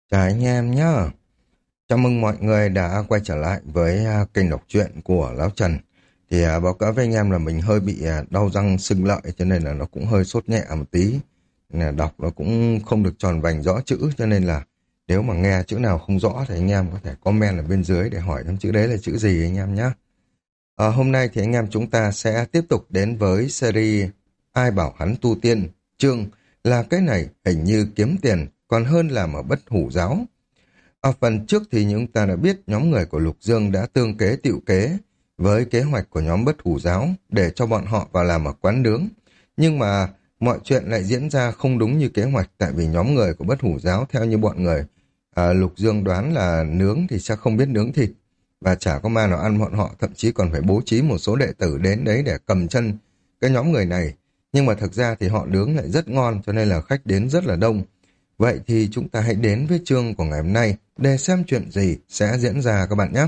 Chào anh em nhá. Chào mừng mọi người đã quay trở lại với kênh đọc truyện của Lão Trần. Báo cáo với anh em là mình hơi bị đau răng sưng lợi cho nên là nó cũng hơi sốt nhẹ một tí. Đọc nó cũng không được tròn vành rõ chữ cho nên là nếu mà nghe chữ nào không rõ thì anh em có thể comment ở bên dưới để hỏi chữ đấy là chữ gì anh em nhé. Hôm nay thì anh em chúng ta sẽ tiếp tục đến với series Ai bảo hắn tu tiên, chương là cái này hình như kiếm tiền còn hơn làm ở Bất Hủ Giáo. Ở phần trước thì chúng ta đã biết nhóm người của Lục Dương đã tương kế tựu kế với kế hoạch của nhóm Bất Hủ Giáo để cho bọn họ vào làm ở quán nướng. Nhưng mà mọi chuyện lại diễn ra không đúng như kế hoạch, tại vì nhóm người của Bất Hủ Giáo theo như bọn người Lục Dương đoán là nướng thì sẽ không biết nướng thịt và chả có ma nào ăn bọn họ, thậm chí còn phải bố trí một số đệ tử đến đấy để cầm chân cái nhóm người này. Nhưng mà thực ra thì họ nướng lại rất ngon cho nên là khách đến rất là đông. Vậy thì chúng ta hãy đến với chương của ngày hôm nay để xem chuyện gì sẽ diễn ra các bạn nhé.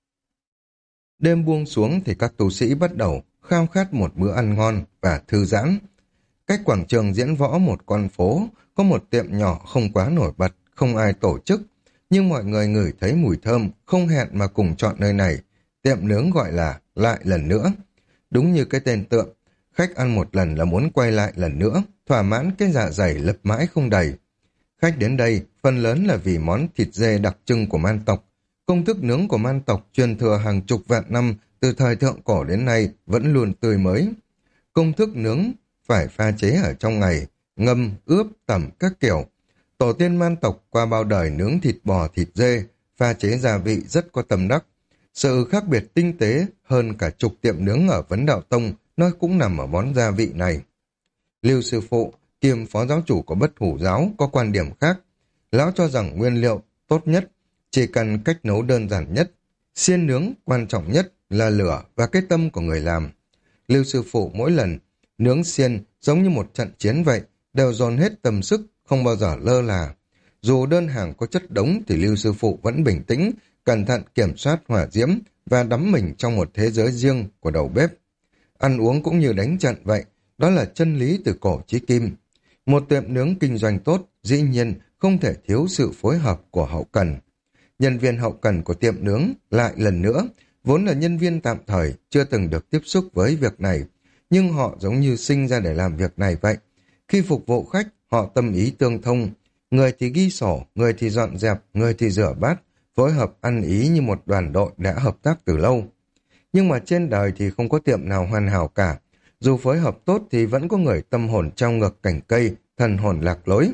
Đêm buông xuống thì các tu sĩ bắt đầu khao khát một bữa ăn ngon và thư giãn. Cách quảng trường diễn võ một con phố, có một tiệm nhỏ không quá nổi bật, không ai tổ chức. Nhưng mọi người ngửi thấy mùi thơm, không hẹn mà cùng chọn nơi này. Tiệm nướng gọi là Lại Lần Nữa. Đúng như cái tên tượng, khách ăn một lần là muốn quay lại lần nữa, thỏa mãn cái dạ dày lập mãi không đầy. Khách đến đây, phần lớn là vì món thịt dê đặc trưng của man tộc. Công thức nướng của man tộc truyền thừa hàng chục vạn năm, từ thời thượng cổ đến nay vẫn luôn tươi mới. Công thức nướng phải pha chế ở trong ngày, ngâm, ướp, tẩm các kiểu. Tổ tiên man tộc qua bao đời nướng thịt bò, thịt dê, pha chế gia vị rất có tâm đắc. Sự khác biệt tinh tế hơn cả chục tiệm nướng ở Vấn Đạo Tông, nó cũng nằm ở món gia vị này. Lưu sư phụ, kiêm phó giáo chủ của Bất Hủ Giáo, có quan điểm khác. Lão cho rằng nguyên liệu tốt nhất, chỉ cần cách nấu đơn giản nhất. Xiên nướng quan trọng nhất là lửa và cái tâm của người làm. Lưu sư phụ mỗi lần nướng xiên giống như một trận chiến vậy, đều dồn hết tâm sức, không bao giờ lơ là. Dù đơn hàng có chất đống thì Lưu sư phụ vẫn bình tĩnh, cẩn thận kiểm soát hỏa diễm và đắm mình trong một thế giới riêng của đầu bếp. Ăn uống cũng như đánh trận vậy, đó là chân lý từ cổ chí kim. Một tiệm nướng kinh doanh tốt, dĩ nhiên không thể thiếu sự phối hợp của hậu cần. Nhân viên hậu cần của tiệm nướng Lại Lần Nữa, vốn là nhân viên tạm thời, chưa từng được tiếp xúc với việc này, nhưng họ giống như sinh ra để làm việc này vậy. Khi phục vụ khách, họ tâm ý tương thông, người thì ghi sổ, người thì dọn dẹp, người thì rửa bát, phối hợp ăn ý như một đoàn đội đã hợp tác từ lâu. Nhưng mà trên đời thì không có tiệm nào hoàn hảo cả. Dù phối hợp tốt thì vẫn có người tâm hồn trao ngược cành cây, thần hồn lạc lối.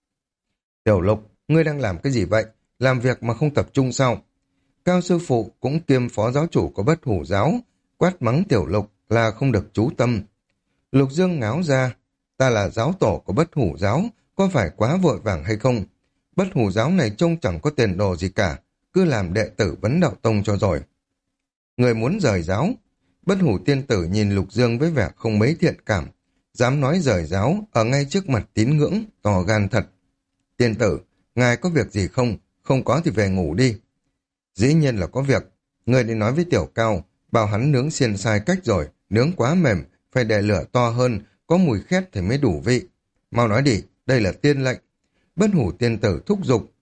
Tiểu Lục, ngươi đang làm cái gì vậy? Làm việc mà không tập trung sao? Cao sư phụ cũng kiêm phó giáo chủ của Bất Hủ Giáo, quát mắng Tiểu Lục là không được chú tâm. Lục Dương ngáo ra, ta là giáo tổ của Bất Hủ Giáo, có phải quá vội vàng hay không? Bất Hủ Giáo này trông chẳng có tiền đồ gì cả, cứ làm đệ tử Vấn Đạo Tông cho rồi. Người muốn rời giáo. Bất Hủ tiên tử nhìn Lục Dương với vẻ không mấy thiện cảm, dám nói rời giáo ở ngay trước mặt tín ngưỡng, to gan thật. Tiên tử, ngài có việc gì không? Không có thì về ngủ đi. Dĩ nhiên là có việc. Người đi nói với Tiểu Cao, bảo hắn nướng xiên sai cách rồi, nướng quá mềm, phải để lửa to hơn, có mùi khét thì mới đủ vị. Mau nói đi, đây là tiên lệnh. Bất Hủ tiên tử thúc giục.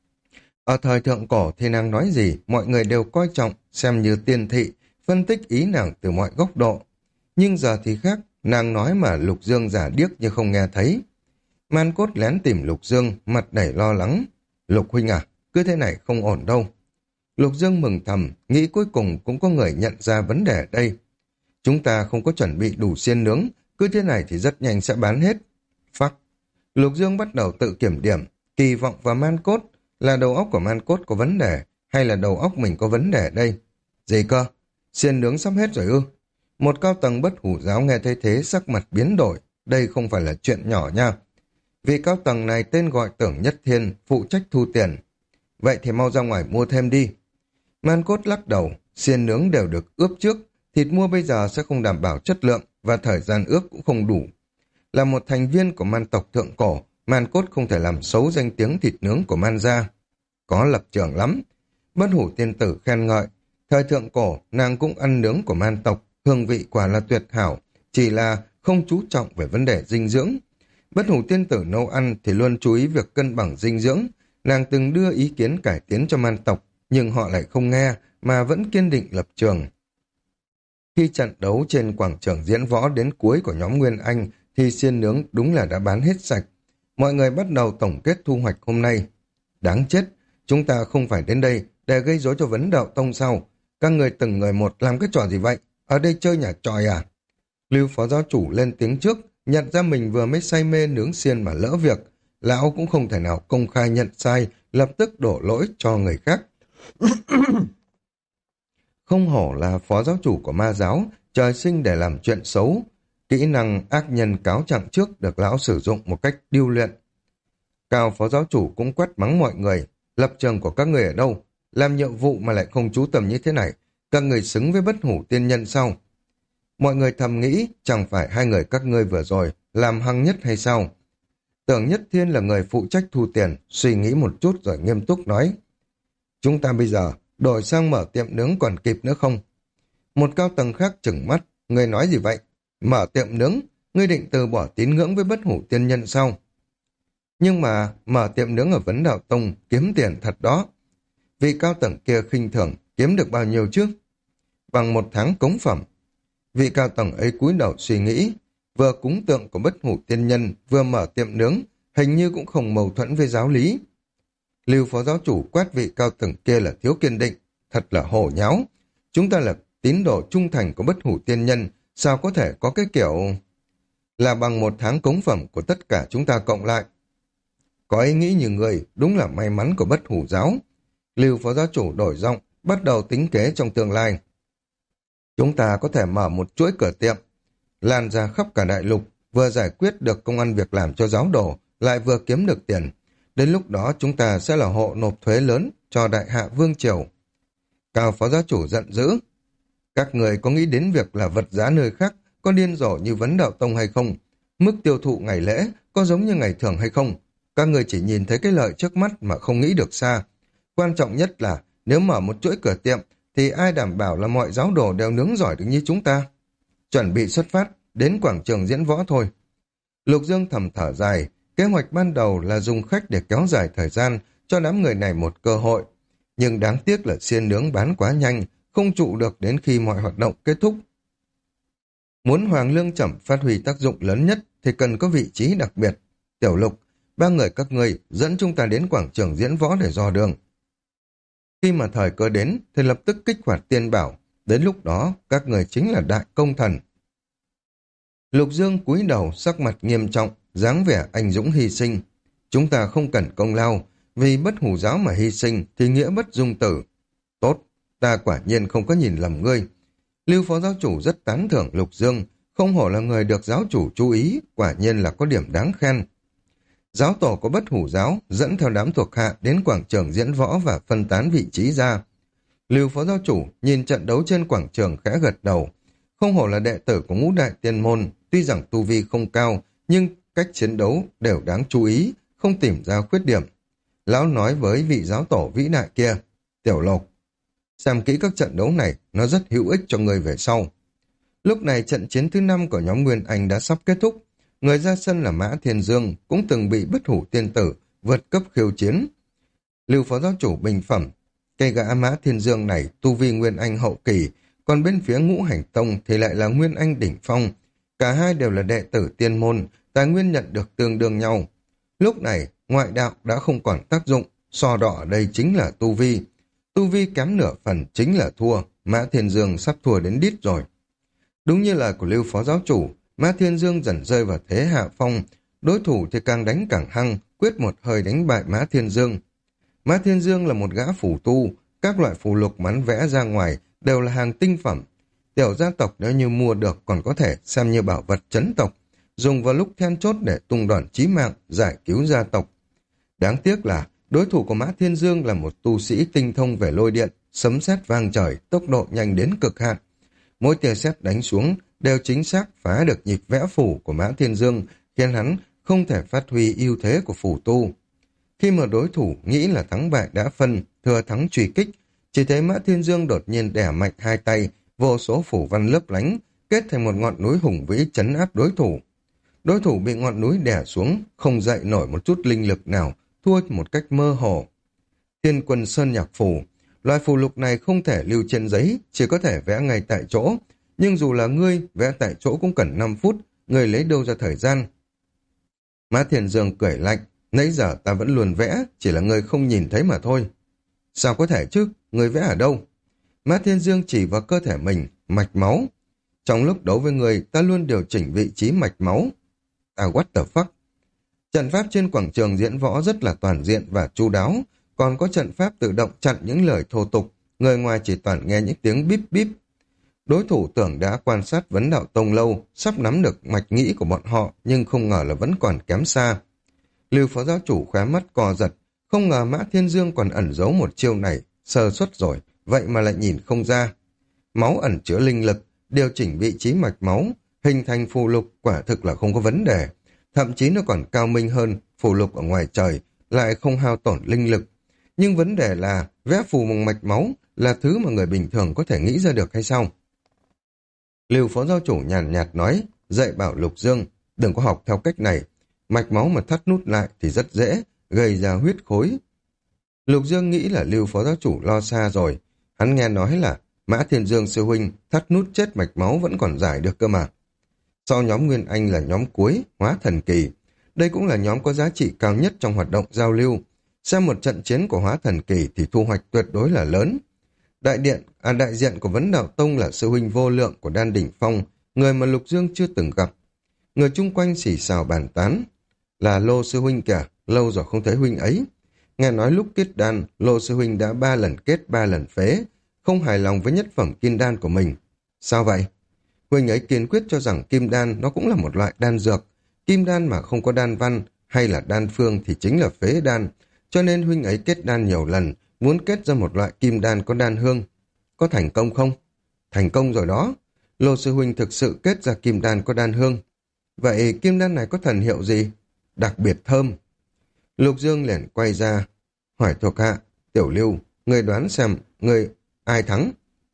Ở thời thượng cổ thì nàng nói gì, mọi người đều coi trọng, xem như tiên thị, phân tích ý nàng từ mọi góc độ. Nhưng giờ thì khác, nàng nói mà Lục Dương giả điếc như không nghe thấy. Man Cốt lén tìm Lục Dương, mặt đầy lo lắng. Lục huynh à, cứ thế này không ổn đâu. Lục Dương mừng thầm, nghĩ cuối cùng cũng có người nhận ra vấn đề ở đây. Chúng ta không có chuẩn bị đủ xiên nướng, cứ thế này thì rất nhanh sẽ bán hết. Phắc. Lục Dương bắt đầu tự kiểm điểm, kỳ vọng vào Man Cốt, là đầu óc của Man Cốt có vấn đề, hay là đầu óc mình có vấn đề đây? Gì cơ? Xiên nướng sắp hết rồi ư? Một cao tầng Bất Hủ Giáo nghe thấy thế sắc mặt biến đổi, đây không phải là chuyện nhỏ nha. Vị cao tầng này tên gọi Tưởng Nhất Thiên, phụ trách thu tiền. Vậy thì mau ra ngoài mua thêm đi. Man Cốt lắc đầu, xiên nướng đều được ướp trước, thịt mua bây giờ sẽ không đảm bảo chất lượng và thời gian ướp cũng không đủ. Là một thành viên của man tộc thượng cổ, Man Cốt không thể làm xấu danh tiếng thịt nướng của Man gia. Có lập trường lắm. Bất Hủ tiên tử khen ngợi. Thời thượng cổ, nàng cũng ăn nướng của man tộc, hương vị quả là tuyệt hảo, chỉ là không chú trọng về vấn đề dinh dưỡng. Bất Hủ tiên tử nấu ăn thì luôn chú ý việc cân bằng dinh dưỡng, Nàng từng đưa ý kiến cải tiến cho man tộc, nhưng họ lại không nghe, mà vẫn kiên định lập trường. Khi trận đấu trên quảng trường diễn võ đến cuối của nhóm Nguyên Anh, thì xiên nướng đúng là đã bán hết sạch. Mọi người bắt đầu tổng kết thu hoạch hôm nay. Đáng chết, chúng ta không phải đến đây để gây rối cho vấn đạo tông sao? Các người từng người một làm cái trò gì vậy? Ở đây chơi nhà tròi à? Lưu phó giáo chủ lên tiếng trước, nhận ra mình vừa mới say mê nướng xiên mà lỡ việc. Lão cũng không thể nào công khai nhận sai, lập tức đổ lỗi cho người khác. Không hổ là phó giáo chủ của ma giáo, trời sinh để làm chuyện xấu. Kỹ năng ác nhân cáo trạng trước được lão sử dụng một cách điêu luyện. Cao phó giáo chủ cũng quát mắng mọi người. Lập trường của các người ở đâu? Làm nhiệm vụ mà lại không chú tâm như thế này. Các người xứng với bất hủ tiên nhân sao? Mọi người thầm nghĩ, chẳng phải hai người các ngươi vừa rồi làm hăng nhất hay sao? Tưởng Nhất Thiên là người phụ trách thu tiền, suy nghĩ một chút rồi nghiêm túc nói. Chúng ta bây giờ đổi sang mở tiệm nướng còn kịp nữa không? Một cao tầng khác trừng mắt, người nói gì vậy? Mở tiệm nướng, ngươi định từ bỏ tín ngưỡng với bất hủ tiên nhân sao? Nhưng mà mở tiệm nướng ở Vấn Đạo Tông kiếm tiền thật đó. Vị cao tầng kia khinh thường, kiếm được bao nhiêu chứ? Bằng 1 tháng cống phẩm. Vị cao tầng ấy cúi đầu suy nghĩ, vừa cúng tượng của bất hủ tiên nhân, vừa mở tiệm nướng, hình như cũng không mâu thuẫn với giáo lý. Lưu phó giáo chủ quát vị cao tầng kia là thiếu kiên định, thật là hồ nháo. Chúng ta là tín đồ trung thành của bất hủ tiên nhân, sao có thể có cái kiểu là bằng 1 tháng cống phẩm của tất cả chúng ta cộng lại. Có ý nghĩ như người, đúng là may mắn của bất hủ giáo. Lưu phó giáo chủ đổi giọng, bắt đầu tính kế trong tương lai. Chúng ta có thể mở một chuỗi cửa tiệm, lan ra khắp cả đại lục, vừa giải quyết được công ăn việc làm cho giáo đồ, lại vừa kiếm được tiền. Đến lúc đó chúng ta sẽ là hộ nộp thuế lớn cho đại hạ vương triều. Cao phó giáo chủ giận dữ. Các người có nghĩ đến việc là vật giá nơi khác có điên rồ như Vấn Đạo Tông hay không? Mức tiêu thụ ngày lễ có giống như ngày thường hay không? Các người chỉ nhìn thấy cái lợi trước mắt mà không nghĩ được xa. Quan trọng nhất là nếu mở một chuỗi cửa tiệm thì ai đảm bảo là mọi giáo đồ đều nướng giỏi được như chúng ta? Chuẩn bị xuất phát, đến quảng trường diễn võ thôi. Lục Dương thầm thở dài, kế hoạch ban đầu là dùng khách để kéo dài thời gian cho đám người này một cơ hội. Nhưng đáng tiếc là xiên nướng bán quá nhanh, không trụ được đến khi mọi hoạt động kết thúc. Muốn Hoàng Lương Chẩm phát huy tác dụng lớn nhất thì cần có vị trí đặc biệt. Tiểu Lục, 3 người các ngươi dẫn chúng ta đến quảng trường diễn võ để dò đường. Khi mà thời cơ đến thì lập tức kích hoạt tiên bảo, đến lúc đó các người chính là đại công thần. Lục Dương cúi đầu sắc mặt nghiêm trọng, dáng vẻ anh dũng hy sinh. Chúng ta không cần công lao, vì bất hủ giáo mà hy sinh thì nghĩa bất dung tử. Tốt, ta quả nhiên không có nhìn lầm ngươi. Lưu phó giáo chủ rất tán thưởng Lục Dương, không hổ là người được giáo chủ chú ý, quả nhiên là có điểm đáng khen. Giáo tổ của bất hủ giáo dẫn theo đám thuộc hạ đến quảng trường diễn võ và phân tán vị trí ra. Lưu phó giáo chủ nhìn trận đấu trên quảng trường khẽ gật đầu. Không hổ là đệ tử của ngũ đại tiên môn, tuy rằng tu vi không cao, nhưng cách chiến đấu đều đáng chú ý, không tìm ra khuyết điểm. Lão nói với vị giáo tổ vĩ đại kia, Tiểu Lộc, xem kỹ các trận đấu này, nó rất hữu ích cho người về sau. Lúc này trận chiến thứ 5 của nhóm Nguyên Anh đã sắp kết thúc. Người ra sân là Mã Thiên Dương, cũng từng bị bất hủ tiên tử vượt cấp khiêu chiến. Lưu phó giáo chủ bình phẩm, cây gã Mã Thiên Dương này tu vi Nguyên Anh hậu kỳ, còn bên phía Ngũ Hành Tông thì lại là Nguyên Anh đỉnh phong. Cả hai đều là đệ tử tiên môn, tài nguyên nhận được tương đương nhau. Lúc này, ngoại đạo đã không còn tác dụng, so đỏ ở đây chính là tu vi. Tu vi kém nửa phần chính là thua, Mã Thiên Dương sắp thua đến đít rồi. Đúng như lời của Lưu phó giáo chủ, Mã Thiên Dương dần rơi vào thế hạ phong, đối thủ thì càng đánh càng hăng, quyết một hơi đánh bại Mã Thiên Dương. Mã Thiên Dương là một gã phù tu, các loại phù lục mắn vẽ ra ngoài đều là hàng tinh phẩm. Tiểu gia tộc nếu như mua được còn có thể xem như bảo vật trấn tộc, dùng vào lúc then chốt để tung đòn chí mạng, giải cứu gia tộc. Đáng tiếc là đối thủ của Mã Thiên Dương là một tu sĩ tinh thông về lôi điện, sấm sét vang trời, tốc độ nhanh đến cực hạn. Mỗi tia sét đánh xuống đều chính xác phá được nhịp vẽ phủ của Mã Thiên Dương, khiến hắn không thể phát huy ưu thế của phù tu. Khi mà đối thủ nghĩ là thắng bại đã phân, thừa thắng truy kích, chỉ thấy Mã Thiên Dương đột nhiên đẻ mạnh hai tay, vô số phủ văn lấp lánh, kết thành một ngọn núi hùng vĩ trấn áp đối thủ. Đối thủ bị ngọn núi đè xuống, không dậy nổi một chút linh lực nào, thua một cách mơ hồ. Thiên Quân Sơn Nhạc Phù. Loại phù lục này không thể lưu trên giấy, chỉ có thể vẽ ngay tại chỗ. Nhưng dù là ngươi, vẽ tại chỗ cũng cần 5 phút, ngươi lấy đâu ra thời gian. Mã Thiên Dương cười lạnh, nãy giờ ta vẫn luôn vẽ, chỉ là ngươi không nhìn thấy mà thôi. Sao có thể chứ, ngươi vẽ ở đâu? Mã Thiên Dương chỉ vào cơ thể mình, mạch máu. Trong lúc đấu với ngươi, ta luôn điều chỉnh vị trí mạch máu. What the fuck? Trận pháp trên quảng trường diễn võ rất là toàn diện và chu đáo, còn có trận pháp tự động chặn những lời thô tục, người ngoài chỉ toàn nghe những tiếng bíp bíp. Đối thủ tưởng đã quan sát vấn đạo tông lâu, sắp nắm được mạch nghĩ của bọn họ, nhưng không ngờ là vẫn còn kém xa. Lưu phó giáo chủ khóe mắt co giật, không ngờ Mã Thiên Dương còn ẩn giấu một chiêu này, sơ suất rồi, vậy mà lại nhìn không ra. Máu ẩn chứa linh lực, điều chỉnh vị trí mạch máu, hình thành phù lục quả thực là không có vấn đề. Thậm chí nó còn cao minh hơn phù lục ở ngoài trời, lại không hao tổn linh lực. Nhưng vấn đề là vẽ phù bằng mạch máu là thứ mà người bình thường có thể nghĩ ra được hay sao? Lưu phó giáo chủ nhàn nhạt nói, dạy bảo Lục Dương, đừng có học theo cách này. Mạch máu mà thắt nút lại thì rất dễ, gây ra huyết khối. Lục Dương nghĩ là Lưu phó giáo chủ lo xa rồi. Hắn nghe nói là Mã Thiên Dương sư huynh thắt nút chết mạch máu vẫn còn giải được cơ mà. Sau nhóm Nguyên Anh là nhóm cuối, Hóa Thần Kỳ. Đây cũng là nhóm có giá trị cao nhất trong hoạt động giao lưu. Xem một trận chiến của Hóa Thần Kỳ thì thu hoạch tuyệt đối là lớn. Đại diện của Vấn Đạo Tông là sư huynh Vô Lượng của Đan Đỉnh Phong, người mà Lục Dương chưa từng gặp. Người chung quanh xì xào bàn tán. Là Lô sư huynh kìa, lâu rồi không thấy huynh ấy. Nghe nói lúc kết đan, Lô sư huynh đã 3 lần kết 3 lần phế, không hài lòng với nhất phẩm kim đan của mình. Sao vậy? Huynh ấy kiên quyết cho rằng kim đan nó cũng là một loại đan dược. Kim đan mà không có đan văn hay là đan phương thì chính là phế đan. Cho nên huynh ấy kết đan nhiều lần, muốn kết ra một loại kim đan có đan hương. Có thành công không? Thành công rồi đó. Lô sư huynh thực sự kết ra kim đan có đan hương. Vậy kim đan này có thần hiệu gì? Đặc biệt thơm. Lục Dương liền quay ra, hỏi thuộc hạ, Tiểu Lưu, người đoán xem, người ai thắng?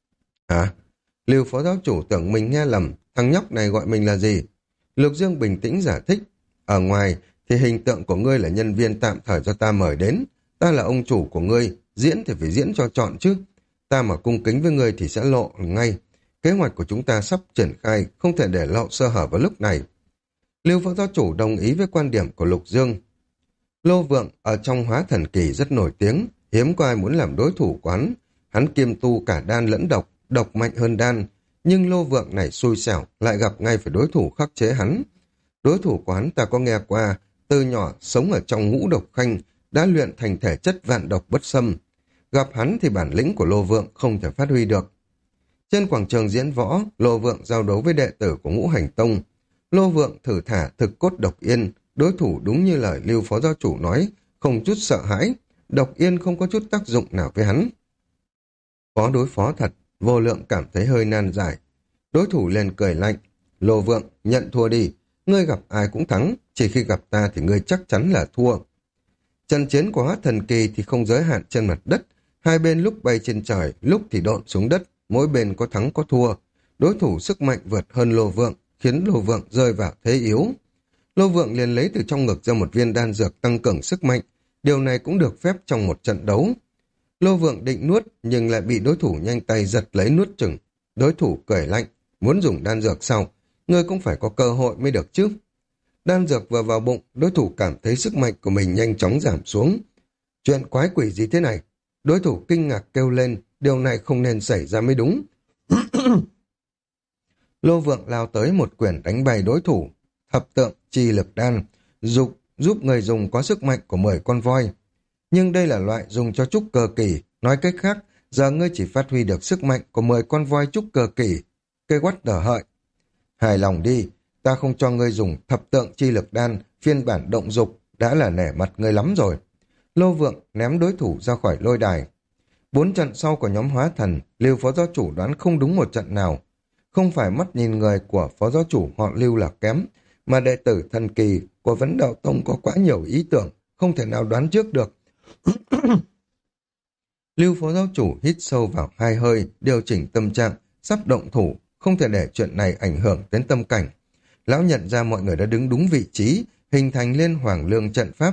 Lưu phó giáo chủ tưởng mình nghe lầm, thằng nhóc này gọi mình là gì? Lục Dương bình tĩnh giải thích, ở ngoài thì hình tượng của ngươi là nhân viên tạm thời do ta mời đến, ta là ông chủ của ngươi, diễn thì phải diễn cho trọn chứ. Ta mà cung kính với ngươi thì sẽ lộ ngay. Kế hoạch của chúng ta sắp triển khai, không thể để lộ sơ hở vào lúc này. Lưu phó giáo chủ đồng ý với quan điểm của Lục Dương. Lô Vượng ở trong Hóa Thần Kỳ rất nổi tiếng, hiếm có ai muốn làm đối thủ quán. Hắn kiêm tu cả đan lẫn độc, độc mạnh hơn đan, nhưng Lô Vượng này xui xẻo, lại gặp ngay phải đối thủ khắc chế hắn. Đối thủ quán ta có nghe qua, từ nhỏ sống ở trong ngũ độc khanh, đã luyện thành thể chất vạn độc bất xâm. Gặp hắn thì bản lĩnh của Lô Vượng không thể phát huy được. Trên quảng trường diễn võ, Lô Vượng giao đấu với đệ tử của Ngũ Hành Tông. Lô Vượng thử thả thực cốt độc yên, đối thủ đúng như lời Lưu phó giáo chủ nói, không chút sợ hãi, độc yên không có chút tác dụng nào với hắn. Có đối phó thật, Vô Lượng cảm thấy hơi nan giải. Đối thủ liền cười lạnh, Lô Vượng, nhận thua đi, ngươi gặp ai cũng thắng, chỉ khi gặp ta thì ngươi chắc chắn là thua. Trận chiến của Hóa Thần Kỳ thì không giới hạn trên mặt đất, hai bên lúc bay trên trời, lúc thì độn xuống đất, mỗi bên có thắng có thua. Đối thủ sức mạnh vượt hơn Lô Vượng, khiến Lô Vượng rơi vào thế yếu. Lô Vượng liền lấy từ trong ngực ra một viên đan dược tăng cường sức mạnh, điều này cũng được phép trong một trận đấu. Lô Vượng định nuốt nhưng lại bị đối thủ nhanh tay giật lấy nuốt chửng. Đối thủ cười lạnh, muốn dùng đan dược sau, ngươi cũng phải có cơ hội mới được chứ. Đan dược vừa vào bụng, đối thủ cảm thấy sức mạnh của mình nhanh chóng giảm xuống. Chuyện quái quỷ gì thế này? Đối thủ kinh ngạc kêu lên, điều này không nên xảy ra mới đúng. Lô Vượng lao tới một quyền đánh bay đối thủ, thập tượng chi lực đan, giúp người dùng có sức mạnh của 10 con voi. Nhưng đây là loại dùng cho trúc cơ kỳ, nói cách khác, giờ ngươi chỉ phát huy được sức mạnh của 10 con voi trúc cơ kỳ. Cây quắt đờ hợi. Hài lòng đi, ta không cho ngươi dùng thập tượng chi lực đan, phiên bản động dục, đã là nể mặt ngươi lắm rồi. Lô Vượng ném đối thủ ra khỏi lôi đài. 4 trận sau của nhóm Hóa Thần, Lưu phó giáo chủ đoán không đúng một trận nào. Không phải mắt nhìn người của phó giáo chủ họ Lưu là kém, mà đệ tử thần kỳ của Vấn Đạo Tông có quá nhiều ý tưởng, không thể nào đoán trước được. Lưu phó giáo chủ hít sâu vào 2 hơi, điều chỉnh tâm trạng, sắp động thủ, không thể để chuyện này ảnh hưởng đến tâm cảnh. Lão nhận ra mọi người đã đứng đúng vị trí, hình thành lên hoàng lương trận pháp,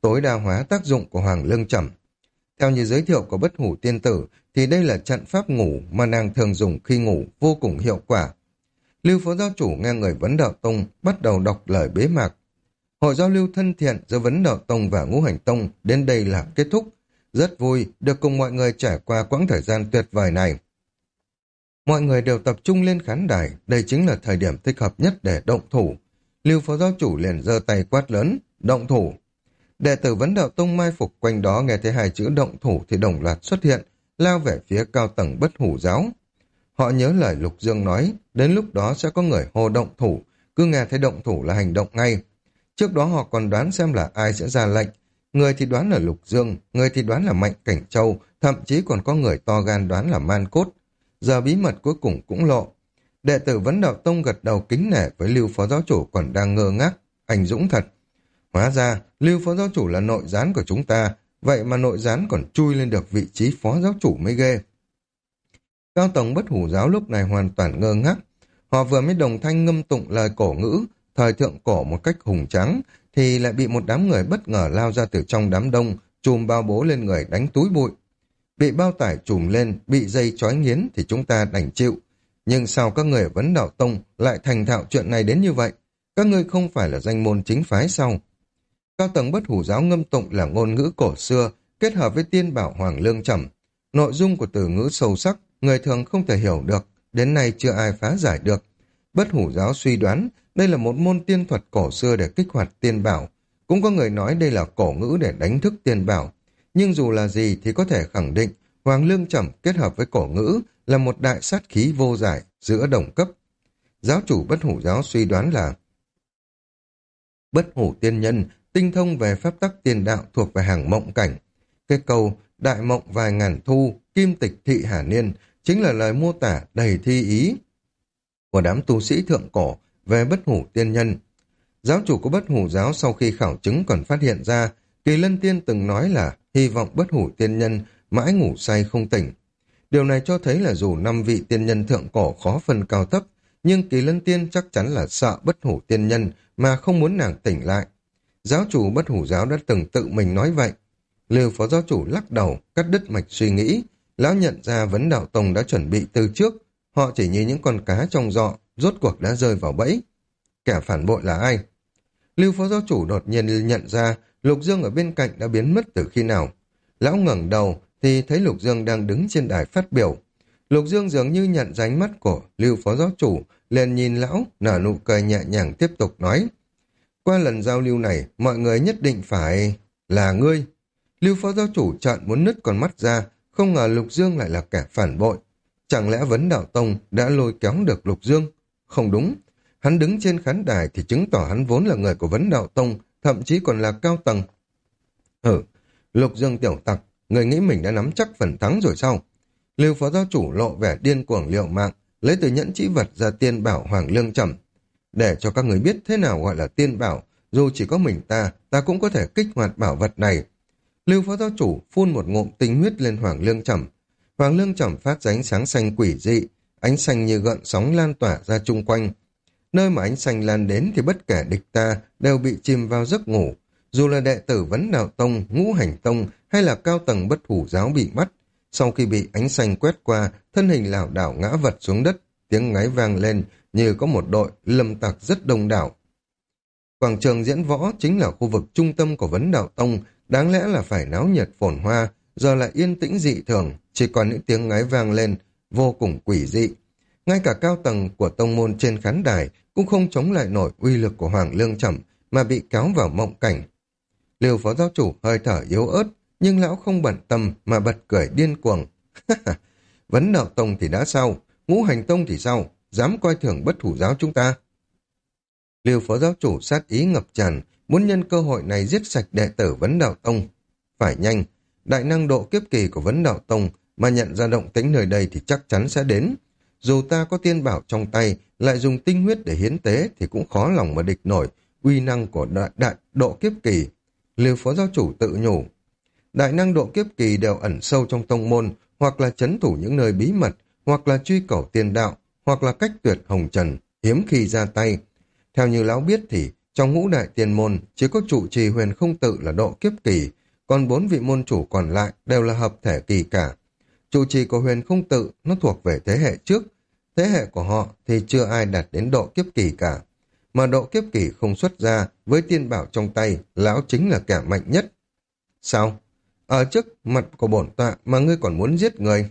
tối đa hóa tác dụng của Hoàng Lương Trầm. Theo như giới thiệu của Bất Hủ Tiên Tử, thì đây là trận pháp ngủ mà nàng thường dùng khi ngủ, vô cùng hiệu quả. Lưu phó giáo chủ nghe người Vấn Đạo Tông bắt đầu đọc lời bế mạc. Hội giao lưu thân thiện giữa Vấn Đạo Tông và Ngũ Hành Tông đến đây là kết thúc. Rất vui được cùng mọi người trải qua quãng thời gian tuyệt vời này. Mọi người đều tập trung lên khán đài, đây chính là thời điểm thích hợp nhất để động thủ. Lưu phó giáo chủ liền giơ tay quát lớn, động thủ. Đệ tử Vấn Đạo Tông mai phục quanh đó nghe thấy hai chữ động thủ thì đồng loạt xuất hiện, lao về phía cao tầng Bất Hủ giáo. Họ nhớ lời Lục Dương nói, đến lúc đó sẽ có người hô động thủ, cứ nghe thấy động thủ là hành động ngay. Trước đó họ còn đoán xem là ai sẽ ra lệnh, người thì đoán là Lục Dương, người thì đoán là Mạnh Cảnh Châu, thậm chí còn có người to gan đoán là Man Cốt. Giờ bí mật cuối cùng cũng lộ. Đệ tử Vấn Đạo Tông gật đầu kính nể với Lưu phó giáo chủ còn đang ngơ ngác, anh dũng thật. Hóa ra, Lưu phó giáo chủ là nội gián của chúng ta, vậy mà nội gián còn chui lên được vị trí phó giáo chủ mới ghê. Cao tầng Bất Hủ giáo lúc này hoàn toàn ngơ ngác. Họ vừa mới đồng thanh ngâm tụng lời cổ ngữ, thời thượng cổ một cách hùng tráng, thì lại bị một đám người bất ngờ lao ra từ trong đám đông, chùm bao bố lên người đánh túi bụi. Bị bao tải chùm lên, bị dây trói nghiến thì chúng ta đành chịu. Nhưng sao các người ở Vấn Đạo Tông lại thành thạo chuyện này đến như vậy? Các ngươi không phải là danh môn chính phái sao? Cao tầng Bất Hủ giáo ngâm tụng là ngôn ngữ cổ xưa, kết hợp với tiên bảo Hoàng Lương Trầm. Nội dung của từ ngữ sâu sắc, người thường không thể hiểu được, đến nay chưa ai phá giải được. Bất Hủ giáo suy đoán đây là một môn tiên thuật cổ xưa để kích hoạt tiên bảo. Cũng có người nói đây là cổ ngữ để đánh thức tiên bảo. Nhưng dù là gì thì có thể khẳng định Hoàng Lương Trầm kết hợp với cổ ngữ là một đại sát khí vô giải giữa đồng cấp. Giáo chủ Bất Hủ giáo suy đoán là Bất Hủ tiên nhân tinh thông về pháp tắc tiên đạo thuộc về hàng mộng cảnh. Cái câu đại mộng vài ngàn thu, kim tịch thị hà niên chính là lời mô tả đầy thi ý của đám tu sĩ thượng cổ về Bất Hủ tiên nhân. Giáo chủ của Bất Hủ giáo sau khi khảo chứng còn phát hiện ra Kỳ Lân Tiên từng nói là hy vọng Bất Hủ tiên nhân mãi ngủ say không tỉnh. Điều này cho thấy là dù 5 vị tiên nhân thượng cổ khó phân cao thấp, nhưng Kỳ Lân Tiên chắc chắn là sợ Bất Hủ tiên nhân mà không muốn nàng tỉnh lại. Giáo chủ Bất Hủ giáo đã từng tự mình nói vậy. Lưu phó giáo chủ lắc đầu, cắt đứt mạch suy nghĩ. Lão nhận ra Vấn Đạo Tông đã chuẩn bị từ trước. Họ chỉ như những con cá trong giọ, rốt cuộc đã rơi vào bẫy. Kẻ phản bội là ai? Lưu phó giáo chủ đột nhiên nhận ra Lục Dương ở bên cạnh đã biến mất từ khi nào. Lão ngẩng đầu thì thấy Lục Dương đang đứng trên đài phát biểu. Lục Dương dường như nhận ra ánh mắt của Lưu phó giáo chủ, liền nhìn lão, nở nụ cười nhẹ nhàng tiếp tục nói. Qua lần giao lưu này, mọi người nhất định phải là ngươi. Lưu phó giáo chủ trợn muốn nứt con mắt ra, không ngờ Lục Dương lại là kẻ phản bội. Chẳng lẽ Vấn Đạo Tông đã lôi kéo được Lục Dương? Không đúng. Hắn đứng trên khán đài thì chứng tỏ hắn vốn là người của Vấn Đạo Tông, thậm chí còn là cao tầng. Lục Dương tiểu tặc, người nghĩ mình đã nắm chắc phần thắng rồi sao? Lưu phó giáo chủ lộ vẻ điên cuồng liều mạng, lấy từ nhẫn chữ vật ra tiên bảo Hoàng Lương Trầm. Để cho các người biết thế nào gọi là tiên bảo, dù chỉ có mình ta cũng có thể kích hoạt bảo vật này. Lưu phó giáo chủ phun một ngụm tinh huyết lên Hoàng Lương Trầm. Hoàng Lương Trầm phát ra ánh sáng xanh quỷ dị, ánh xanh như gợn sóng lan tỏa ra chung quanh. Nơi mà ánh xanh lan đến thì bất kể địch ta đều bị chìm vào giấc ngủ. Dù là đệ tử Vấn Đạo Tông, Ngũ Hành Tông hay là cao tầng Bất Hủ giáo bị bắt, sau khi bị ánh xanh quét qua, thân hình lảo đảo ngã vật xuống đất, tiếng ngáy vang lên như có một đội lâm tặc rất đông đảo. Quảng trường diễn võ chính là khu vực trung tâm của Vấn Đạo Tông, đáng lẽ là phải náo nhiệt phồn hoa, giờ lại yên tĩnh dị thường, chỉ còn những tiếng ngáy vang lên, vô cùng quỷ dị. Ngay cả cao tầng của tông môn trên khán đài cũng không chống lại nổi uy lực của Hoàng Lương Trầm mà bị kéo vào mộng cảnh. Lưu phó giáo chủ hơi thở yếu ớt, nhưng lão không bận tâm mà bật cười điên cuồng. Vấn Đạo Tông thì đã sao? Ngũ Hành Tông thì sao? Dám coi thường Bất Hủ giáo chúng ta? Lưu phó giáo chủ sát ý ngập tràn, muốn nhân cơ hội này giết sạch đệ tử Vấn Đạo Tông. Phải nhanh, đại năng độ kiếp kỳ của Vấn Đạo Tông mà nhận ra động tĩnh nơi đây thì chắc chắn sẽ đến. Dù ta có tiên bảo trong tay, lại dùng tinh huyết để hiến tế thì cũng khó lòng mà địch nổi uy năng của đại độ kiếp kỳ. Lưu phó giáo chủ tự nhủ. Đại năng độ kiếp kỳ đều ẩn sâu trong tông môn, hoặc là trấn thủ những nơi bí mật, hoặc là truy cầu tiên đạo, hoặc là cách tuyệt hồng trần, hiếm khi ra tay. Theo như lão biết thì Trong ngũ đại tiền môn, chỉ có trụ trì Huyền Không Tự là độ kiếp kỳ, còn 4 vị môn chủ còn lại đều là hợp thể kỳ cả. Trụ trì của Huyền Không Tự nó thuộc về thế hệ trước, thế hệ của họ thì chưa ai đạt đến độ kiếp kỳ cả. Mà độ kiếp kỳ không xuất ra, với tiên bảo trong tay, lão chính là kẻ mạnh nhất. Sao? Ở trước mặt của bổn tọa mà ngươi còn muốn giết người?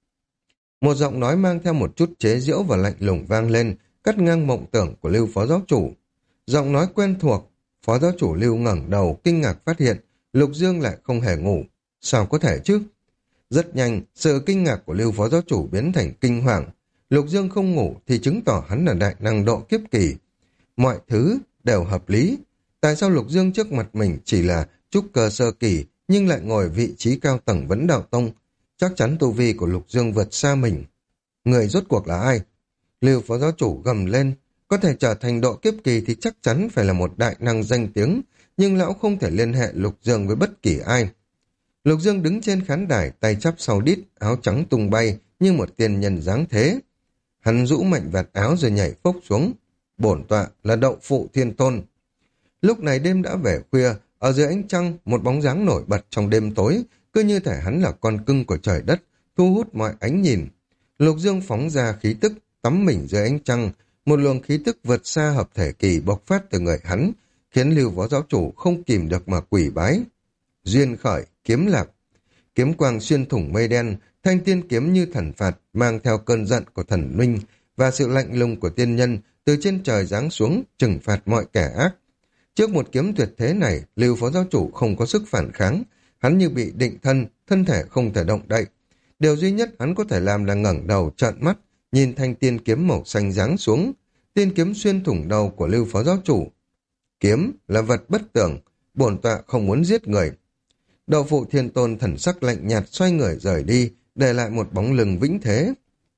Một giọng nói mang theo một chút chế giễu và lạnh lùng vang lên, cắt ngang mộng tưởng của Lưu phó giáo chủ. Giọng nói quen thuộc, phó giáo chủ Lưu ngẩng đầu, kinh ngạc phát hiện, Lục Dương lại không hề ngủ. Sao có thể chứ? Rất nhanh, sự kinh ngạc của Lưu phó giáo chủ biến thành kinh hoàng. Lục Dương không ngủ thì chứng tỏ hắn là đại năng độ kiếp kỳ. Mọi thứ đều hợp lý. Tại sao Lục Dương trước mặt mình chỉ là trúc cơ sơ kỳ nhưng lại ngồi vị trí cao tầng vấn đạo tông? Chắc chắn tu vi của Lục Dương vượt xa mình. Người rốt cuộc là ai? Lưu phó giáo chủ gầm lên. Có thể trở thành độ kiếp kỳ thì chắc chắn phải là một đại năng danh tiếng, nhưng lão không thể liên hệ Lục Dương với bất kỳ ai. Lục Dương đứng trên khán đài, tay chắp sau đít, áo trắng tung bay như một tiên nhân dáng thế. Hắn rũ mạnh vạt áo rồi nhảy phốc xuống. Bổn tọa là Đậu Phụ Thiên Tôn. Lúc này đêm đã về khuya, ở dưới ánh trăng, một bóng dáng nổi bật trong đêm tối, cứ như thể hắn là con cưng của trời đất, thu hút mọi ánh nhìn. Lục Dương phóng ra khí tức, tắm mình dưới ánh trăng, một luồng khí tức vượt xa hợp thể kỳ bộc phát từ người hắn, khiến Lưu phó giáo chủ không kìm được mà quỳ bái. Duyên khởi, kiếm lạc. Kiếm quang xuyên thủng mây đen, thanh tiên kiếm như thần phạt, mang theo cơn giận của thần linh và sự lạnh lùng của tiên nhân, từ trên trời giáng xuống, trừng phạt mọi kẻ ác. Trước một kiếm tuyệt thế này, Lưu phó giáo chủ không có sức phản kháng, hắn như bị định thân, thân thể không thể động đậy. Điều duy nhất hắn có thể làm là ngẩng đầu trợn mắt, nhìn thanh tiên kiếm màu xanh giáng xuống. Tiên kiếm xuyên thủng đầu của Lưu phó giáo chủ. Kiếm là vật bất tường, bổn tọa không muốn giết người. Đậu Phụ Thiên Tôn thần sắc lạnh nhạt xoay người rời đi, để lại một bóng lưng vĩnh thế.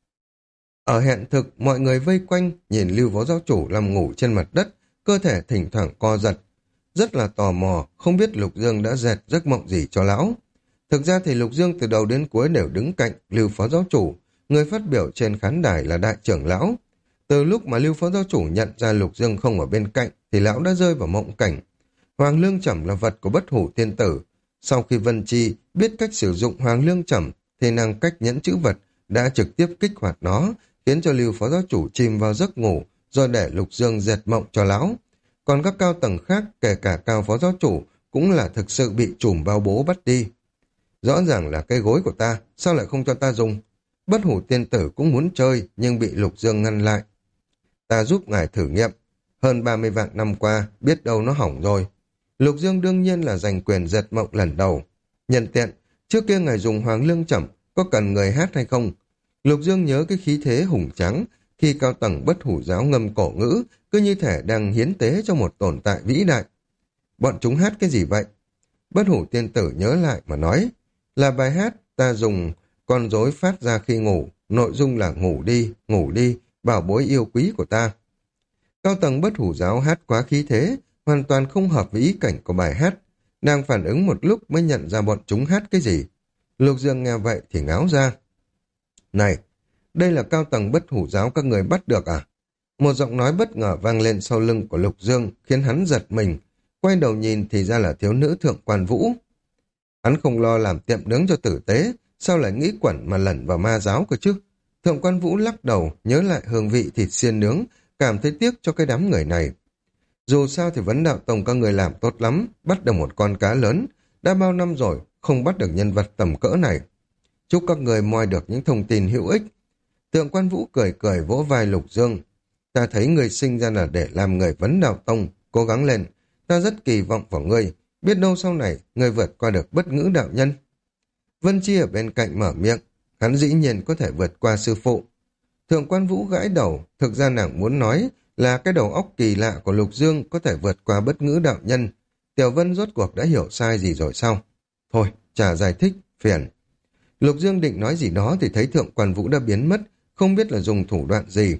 Ở hiện thực, mọi người vây quanh, nhìn Lưu phó giáo chủ nằm ngủ trên mặt đất, cơ thể thỉnh thoảng co giật. Rất là tò mò, không biết Lục Dương đã dệt giấc mộng gì cho lão. Thực ra thì Lục Dương từ đầu đến cuối đều đứng cạnh Lưu phó giáo chủ, người phát biểu trên khán đài là đại trưởng lão. Từ lúc mà Lưu phó giáo chủ nhận ra Lục Dương không ở bên cạnh, thì lão đã rơi vào mộng cảnh. Hoàng Lương Chẩm là vật của Bất Hủ Tiên Tử. Sau khi Vân Chi biết cách sử dụng Hoàng Lương Chẩm, thì năng cách nhẫn chữ vật đã trực tiếp kích hoạt nó, khiến cho Lưu phó giáo chủ chìm vào giấc ngủ, rồi để Lục Dương dệt mộng cho lão. Còn các cao tầng khác, kể cả cao phó giáo chủ, cũng là thực sự bị trùm bao bố bắt đi. Rõ ràng là cái gối của ta, sao lại không cho ta dùng? Bất Hủ Tiên Tử cũng muốn chơi, nhưng bị Lục Dương ngăn lại. Ta giúp ngài thử nghiệm. Hơn 30 vạn năm qua, biết đâu nó hỏng rồi. Lục Dương đương nhiên là giành quyền dệt mộng lần đầu. Nhân tiện, trước kia ngài dùng Hoàng Lương Chẩm, có cần người hát hay không? Lục Dương nhớ cái khí thế hùng tráng, khi cao tầng Bất Hủ giáo ngâm cổ ngữ, cứ như thể đang hiến tế cho một tồn tại vĩ đại. Bọn chúng hát cái gì vậy? Bất Hủ Tiên Tử nhớ lại mà nói, là bài hát ta dùng con rối phát ra khi ngủ, nội dung là ngủ đi, bảo bối yêu quý của ta. Cao tầng Bất Hủ giáo hát quá khí thế, hoàn toàn không hợp với ý cảnh của bài hát. Nàng phản ứng một lúc mới nhận ra bọn chúng hát cái gì. Lục Dương nghe vậy thì ngáo ra. Này, đây là cao tầng Bất Hủ giáo các người bắt được à? Một giọng nói bất ngờ vang lên sau lưng của Lục Dương, khiến hắn giật mình. Quay đầu nhìn thì ra là thiếu nữ Thượng Quan Vũ. Hắn không lo làm tiệm nướng cho tử tế, sao lại nghĩ quẩn mà lẩn vào ma giáo cơ chứ? Thượng Quan Vũ lắc đầu, nhớ lại hương vị thịt xiên nướng, cảm thấy tiếc cho cái đám người này. Dù sao thì vấn đạo tông các người làm tốt lắm, bắt được một con cá lớn, đã bao năm rồi, không bắt được nhân vật tầm cỡ này. Chúc các người moi được những thông tin hữu ích. Thượng Quan Vũ cười cười vỗ vai Lục Dương. Ta thấy người sinh ra là để làm người vấn đạo tông, cố gắng lên. Ta rất kỳ vọng vào ngươi, biết đâu sau này ngươi vượt qua được Bất Ngữ đạo nhân. Vân Chi ở bên cạnh mở miệng, hắn dĩ nhiên có thể vượt qua sư phụ. Thượng Quan Vũ gãi đầu, thực ra nàng muốn nói là cái đầu óc kỳ lạ của Lục Dương có thể vượt qua Bất Ngữ đạo nhân. Tiểu Vân rốt cuộc đã hiểu sai gì rồi sao? Thôi, chả giải thích, phiền. Lục Dương định nói gì đó thì thấy Thượng Quan Vũ đã biến mất, không biết là dùng thủ đoạn gì.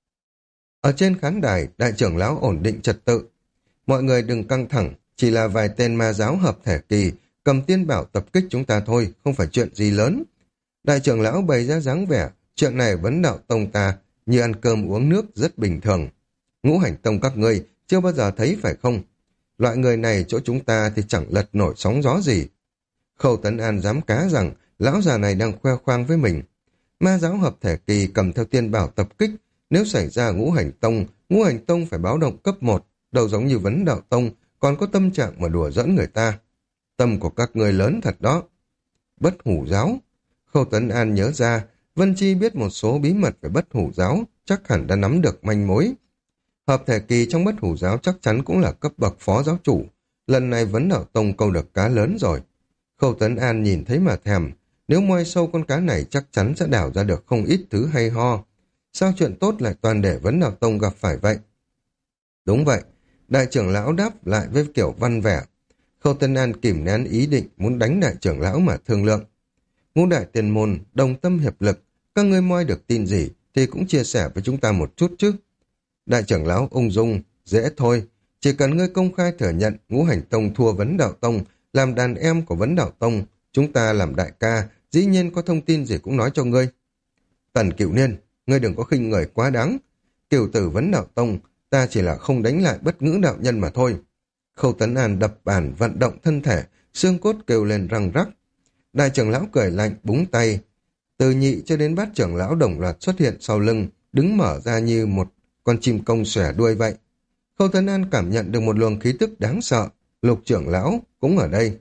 Ở trên khán đài, đại trưởng lão ổn định trật tự. Mọi người đừng căng thẳng, chỉ là vài tên ma giáo hợp thể kỳ, cầm tiên bảo tập kích chúng ta thôi, không phải chuyện gì lớn. Đại trưởng lão bày ra dáng vẻ, chuyện này vấn đạo tông ta, như ăn cơm uống nước rất bình thường. Ngũ hành tông các ngươi chưa bao giờ thấy phải không? Loại người này chỗ chúng ta thì chẳng lật nổi sóng gió gì. Khâu Tấn An dám cá rằng lão già này đang khoe khoang với mình. Ma giáo hợp thể kỳ cầm theo tiên bảo tập kích, nếu xảy ra ngũ hành tông phải báo động cấp 1, đâu giống như vấn đạo tông, còn có tâm trạng mà đùa dẫn người ta. Tâm của các người lớn thật đó. Bất hủ giáo. Khâu Tấn An nhớ ra, Vân Chi biết một số bí mật về bất hủ giáo, chắc hẳn đã nắm được manh mối. Hợp thể kỳ trong bất hủ giáo chắc chắn cũng là cấp bậc phó giáo chủ. Lần này vấn đạo tông câu được cá lớn rồi. Khâu Tấn An nhìn thấy mà thèm. Nếu moi sâu con cá này chắc chắn sẽ đào ra được không ít thứ hay ho. Sao chuyện tốt lại toàn để vấn đạo tông gặp phải vậy? Đúng vậy. Đại trưởng lão đáp lại với kiểu văn vẻ. Khâu Tấn An kìm nén ý định muốn đánh đại trưởng lão mà thương lượng. Ngũ đại tiền môn, đồng tâm hiệp lực. Các ngươi moi được tin gì thì cũng chia sẻ với chúng ta một chút chứ. Đại trưởng lão ung dung, dễ thôi. Chỉ cần ngươi công khai thừa nhận ngũ hành tông thua vấn đạo tông, làm đàn em của vấn đạo tông, chúng ta làm đại ca, dĩ nhiên có thông tin gì cũng nói cho ngươi. Tần Cửu Niên, ngươi đừng có khinh người quá đáng. Cửu tử vấn đạo tông, ta chỉ là không đánh lại bất ngữ đạo nhân mà thôi. Khâu Tấn An đập bàn vận động thân thể, xương cốt kêu lên răng rắc. Đại trưởng lão cười lạnh búng tay. Từ nhị cho đến bát trưởng lão đồng loạt xuất hiện sau lưng, đứng mở ra như một con chim công xòe đuôi vậy. Khâu Tấn An cảm nhận được một luồng khí tức đáng sợ. Lục trưởng lão cũng ở đây.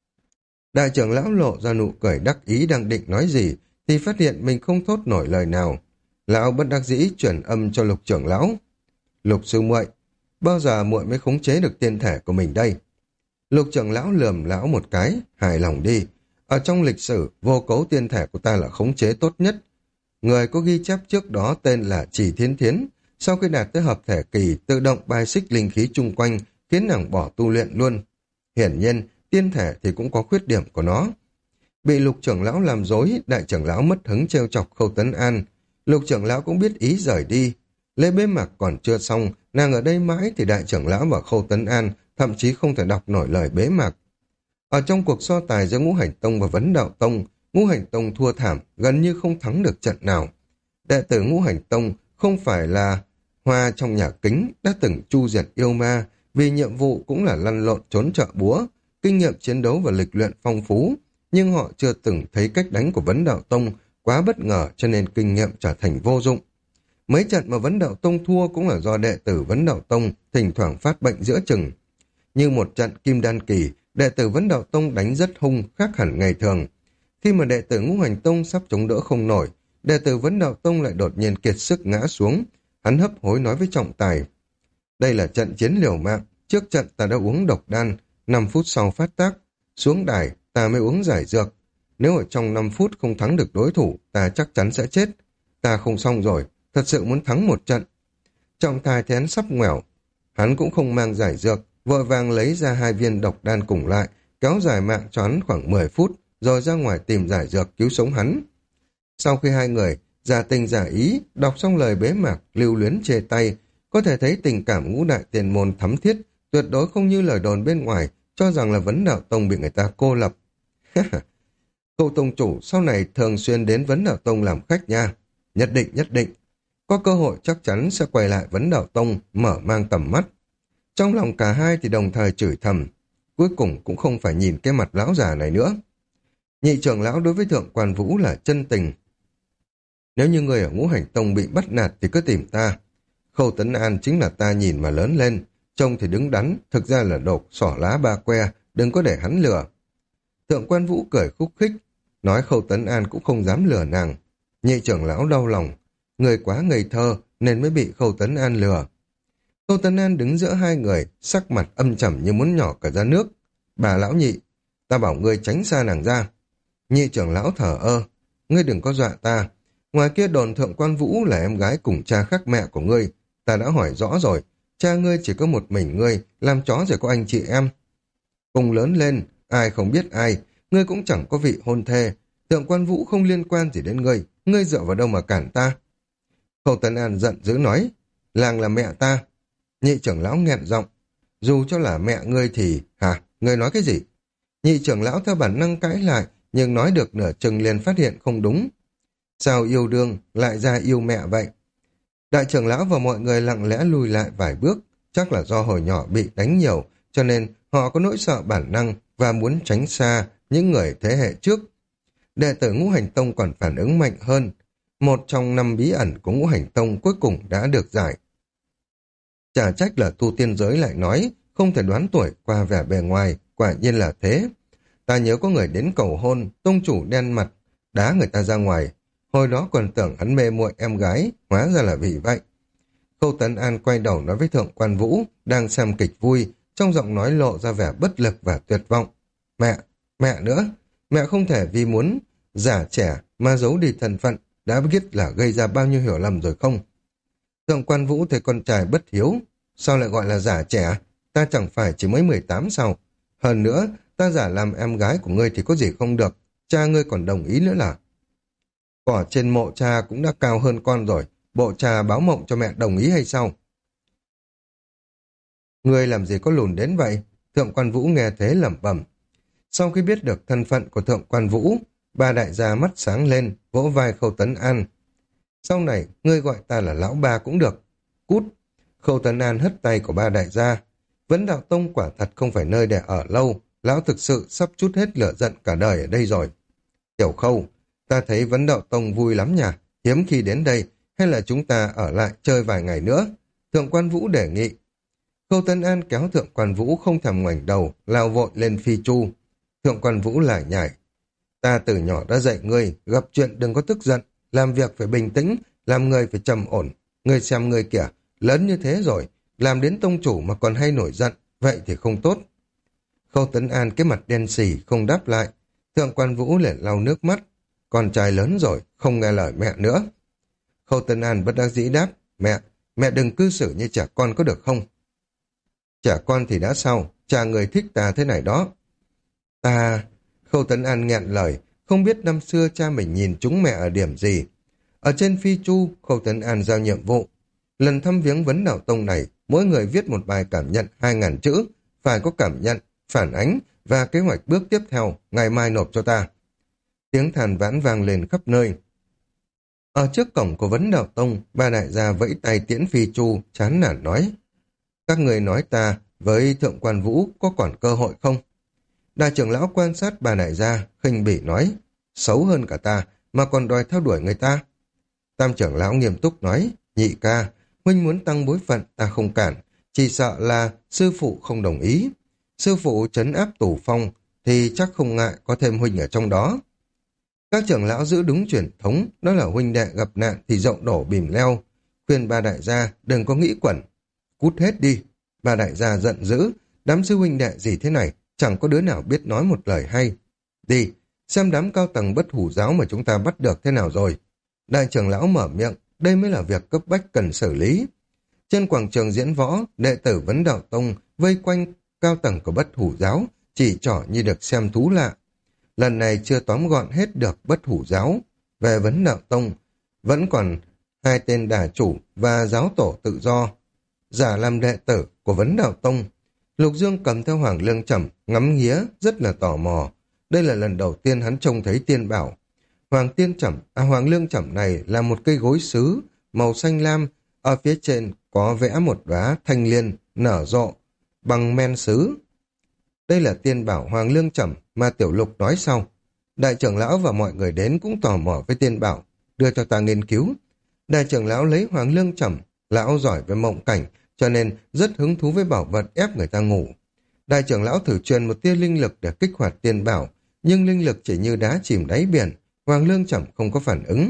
Đại trưởng lão lộ ra nụ cười đắc ý đang định nói gì, thì phát hiện mình không thốt nổi lời nào. Lão bất đắc dĩ chuyển âm cho lục trưởng lão. Lục sư muội, bao giờ muội mới khống chế được tiên thể của mình đây? Lục trưởng lão lườm lão một cái, hài lòng đi. Ở trong lịch sử, vô cấu tiên thể của ta là khống chế tốt nhất. Người có ghi chép trước đó tên là Chỉ Thiến Thiến. Sau khi đạt tới hợp thể kỳ, tự động bài xích linh khí chung quanh, khiến nàng bỏ tu luyện luôn. Hiển nhiên, tiên thể thì cũng có khuyết điểm của nó. Bị lục trưởng lão làm dối, đại trưởng lão mất hứng trêu chọc Khâu Tấn An. Lục trưởng lão cũng biết ý rời đi. Lễ bế mạc còn chưa xong, nàng ở đây mãi thì đại trưởng lão và Khâu Tấn An thậm chí không thể đọc nổi lời bế mạc. Ở trong cuộc so tài giữa ngũ hành tông và vấn đạo tông, ngũ hành tông thua thảm, gần như không thắng được trận nào. Đệ tử ngũ hành tông không phải là hoa trong nhà kính đã từng chu diệt yêu ma, vì nhiệm vụ cũng là lăn lộn trốn trợ búa, kinh nghiệm chiến đấu và lịch luyện phong phú, nhưng họ chưa từng thấy cách đánh của vấn đạo tông, quá bất ngờ cho nên kinh nghiệm trở thành vô dụng. Mấy trận mà vấn đạo tông thua cũng là do đệ tử vấn đạo tông thỉnh thoảng phát bệnh giữa chừng. Như một trận kim đan kỳ, đệ tử vấn đạo tông đánh rất hung, khác hẳn ngày thường. Khi mà đệ tử ngũ hành tông sắp chống đỡ không nổi, đệ tử vấn đạo tông lại đột nhiên kiệt sức ngã xuống. Hắn hấp hối nói với trọng tài. Đây là trận chiến liều mạng, trước trận ta đã uống độc đan, 5 phút sau phát tác. Xuống đài, ta mới uống giải dược. Nếu ở trong 5 phút không thắng được đối thủ, ta chắc chắn sẽ chết. Ta không xong rồi, thật sự muốn thắng một trận. Trọng tài thì hắn sắp ngoẻo. Hắn cũng không mang giải dược, vội vàng lấy ra 2 viên độc đan cùng lại, kéo dài mạng cho hắn khoảng 10 phút, rồi ra ngoài tìm giải dược cứu sống hắn. Sau khi hai người giả tình giả ý, đọc xong lời bế mạc, lưu luyến chê tay, có thể thấy tình cảm ngũ đại tiền môn thắm thiết, tuyệt đối không như lời đồn bên ngoài, cho rằng là vấn đạo tông bị người ta cô lập. Cậu tông chủ sau này thường xuyên đến vấn đạo tông làm khách nha. Nhất định. Có cơ hội chắc chắn sẽ quay lại vấn đạo tông, mở mang tầm mắt. Trong lòng cả hai thì đồng thời chửi thầm. Cuối cùng cũng không phải nhìn cái mặt lão già này nữa. Nhị trưởng lão đối với thượng quan vũ là chân tình. Nếu như người ở ngũ hành tông bị bắt nạt thì cứ tìm ta. Khâu Tấn An chính là ta nhìn mà lớn lên. Trông thì đứng đắn, thực ra là độc, xỏ lá ba que, đừng có để hắn lừa. Thượng quan vũ cười khúc khích, nói Khâu Tấn An cũng không dám lừa nàng. Nhị trưởng lão đau lòng, người quá ngây thơ nên mới bị Khâu Tấn An lừa. Khâu Tấn An đứng giữa hai người, sắc mặt âm trầm như muốn nhỏ cả ra nước. Bà lão nhị, ta bảo ngươi tránh xa nàng ra. Nhị trưởng lão thở ơ, ngươi đừng có dọa ta. Ngoài kia đồn thượng quan vũ là em gái cùng cha khác mẹ của ngươi. Ta đã hỏi rõ rồi, cha ngươi chỉ có một mình ngươi, làm chó rồi có anh chị em. Cùng lớn lên, ai không biết ai, ngươi cũng chẳng có vị hôn thê. Thượng quan vũ không liên quan gì đến ngươi dựa vào đâu mà cản ta. Khâu Tấn An giận dữ nói, làng là mẹ ta. Nhị trưởng lão nghẹn giọng, dù cho là mẹ ngươi thì, hả, ngươi nói cái gì? Nhị trưởng lão theo bản năng cãi lại, nhưng nói được nửa chừng liền phát hiện không đúng. Sao yêu đương lại ra yêu mẹ vậy? Đại trưởng lão và mọi người lặng lẽ lùi lại vài bước, chắc là do hồi nhỏ bị đánh nhiều, cho nên họ có nỗi sợ bản năng và muốn tránh xa những người thế hệ trước. Đệ tử Ngũ Hành Tông còn phản ứng mạnh hơn. Một trong 5 bí ẩn của Ngũ Hành Tông cuối cùng đã được giải. Chả trách là tu tiên giới lại nói, không thể đoán tuổi qua vẻ bề ngoài, quả nhiên là thế. Ta nhớ có người đến cầu hôn, tông chủ đen mặt, đá người ta ra ngoài. Hồi đó còn tưởng hắn mê muội em gái, hóa ra là vì vậy. Khâu Tấn An quay đầu nói với Thượng Quan Vũ, đang xem kịch vui, trong giọng nói lộ ra vẻ bất lực và tuyệt vọng. Mẹ nữa, mẹ không thể vì muốn giả trẻ mà giấu đi thân phận, đã biết là gây ra bao nhiêu hiểu lầm rồi không? Thượng Quan Vũ thấy con trai bất hiếu, sao lại gọi là giả trẻ? Ta chẳng phải chỉ mới 18 sao? Hơn nữa, ta giả làm em gái của ngươi thì có gì không được, cha ngươi còn đồng ý nữa là. Cỏ trên mộ cha cũng đã cao hơn con rồi, bộ cha báo mộng cho mẹ đồng ý hay sao? Ngươi làm gì có lùn đến vậy? Thượng Quan Vũ nghe thế lẩm bẩm. Sau khi biết được thân phận của Thượng Quan Vũ, ba đại gia mắt sáng lên, vỗ vai Khâu Tấn An. Sau này, ngươi gọi ta là lão ba cũng được. Cút! Khâu Tấn An hất tay của ba đại gia. Vấn Đạo Tông quả thật không phải nơi để ở lâu, lão thực sự sắp trút hết lửa giận cả đời ở đây rồi. Tiểu Khâu, ta thấy Vấn Đạo Tông vui lắm nhỉ, hiếm khi đến đây, hay là chúng ta ở lại chơi vài ngày nữa? Thượng Quan Vũ đề nghị. Khâu Tấn An kéo Thượng Quan Vũ không thèm ngoảnh đầu, lao vội lên phi chu. Thượng Quan Vũ lải nhải. Ta từ nhỏ đã dạy ngươi, gặp chuyện đừng có tức giận, làm việc phải bình tĩnh, làm người phải trầm ổn. Ngươi xem ngươi kìa, lớn như thế rồi, làm đến tông chủ mà còn hay nổi giận, vậy thì không tốt. Khâu Tấn An cái mặt đen xỉ không đáp lại. Thượng Quan Vũ liền lau nước mắt. Con trai lớn rồi, không nghe lời mẹ nữa. Khâu Tấn An bất đắc dĩ đáp. Mẹ đừng cư xử như trẻ con có được không? Trẻ con thì đã sao, cha người thích ta thế này đó. Khâu Tấn An nghẹn lời, không biết năm xưa cha mình nhìn chúng mẹ ở điểm gì. Ở trên phi chu, Khâu Tấn An giao nhiệm vụ. Lần thăm viếng Vấn Đạo Tông này, mỗi người viết một bài cảm nhận 2.000 chữ, phải có cảm nhận, phản ánh và kế hoạch bước tiếp theo, ngày mai nộp cho ta. Tiếng than vãn vang lên khắp nơi. Ở trước cổng của Vấn Đạo Tông, ba đại gia vẫy tay tiễn phi chu, chán nản nói. Các người nói ta với Thượng Quan Vũ có còn cơ hội không? Đại trưởng lão quan sát ba đại gia, khinh bỉ nói. Xấu hơn cả ta, mà còn đòi theo đuổi người ta. Tam trưởng lão nghiêm túc nói. Nhị ca, huynh muốn tăng bối phận ta không cản, chỉ sợ là sư phụ không đồng ý. Sư phụ trấn áp tủ phong thì chắc không ngại có thêm huynh ở trong đó. Các trưởng lão giữ đúng truyền thống, đó là huynh đệ gặp nạn thì dậu đổ bìm leo. Khuyên ba đại gia đừng có nghĩ quẩn. Cút hết đi. Ba đại gia giận dữ, đám sư huynh đệ gì thế này, chẳng có đứa nào biết nói một lời hay. Đi, xem đám cao tầng Bất Hủ giáo mà chúng ta bắt được thế nào rồi. Đại trưởng lão mở miệng, đây mới là việc cấp bách cần xử lý. Trên quảng trường diễn võ, đệ tử Vấn Đạo Tông vây quanh cao tầng của Bất Hủ giáo, chỉ trỏ như được xem thú lạ. Lần này chưa tóm gọn hết được Bất Hủ giáo. Về Vấn Đạo Tông, vẫn còn 2 tên đà chủ và giáo tổ tự do, giả làm đệ tử của Vấn Đạo Tông. Lục Dương cầm theo Hoàng Lương Trầm, ngắm nghía, rất là tò mò. Đây là lần đầu tiên hắn trông thấy tiên bảo. Hoàng Lương Trầm này là một cây gối sứ, màu xanh lam, ở phía trên có vẽ một đóa thanh liên nở rộ bằng men sứ. Đây là tiên bảo Hoàng Lương Trầm mà Tiểu Lục nói sau. Đại trưởng lão và mọi người đến cũng tò mò với tiên bảo, đưa cho ta nghiên cứu. Đại trưởng lão lấy Hoàng Lương Trầm, lão giỏi về mộng cảnh, cho nên rất hứng thú với bảo vật ép người ta ngủ. Đại trưởng lão thử truyền một tia linh lực để kích hoạt tiên bảo, nhưng linh lực chỉ như đá chìm đáy biển, Hoàng Lương Trầm không có phản ứng.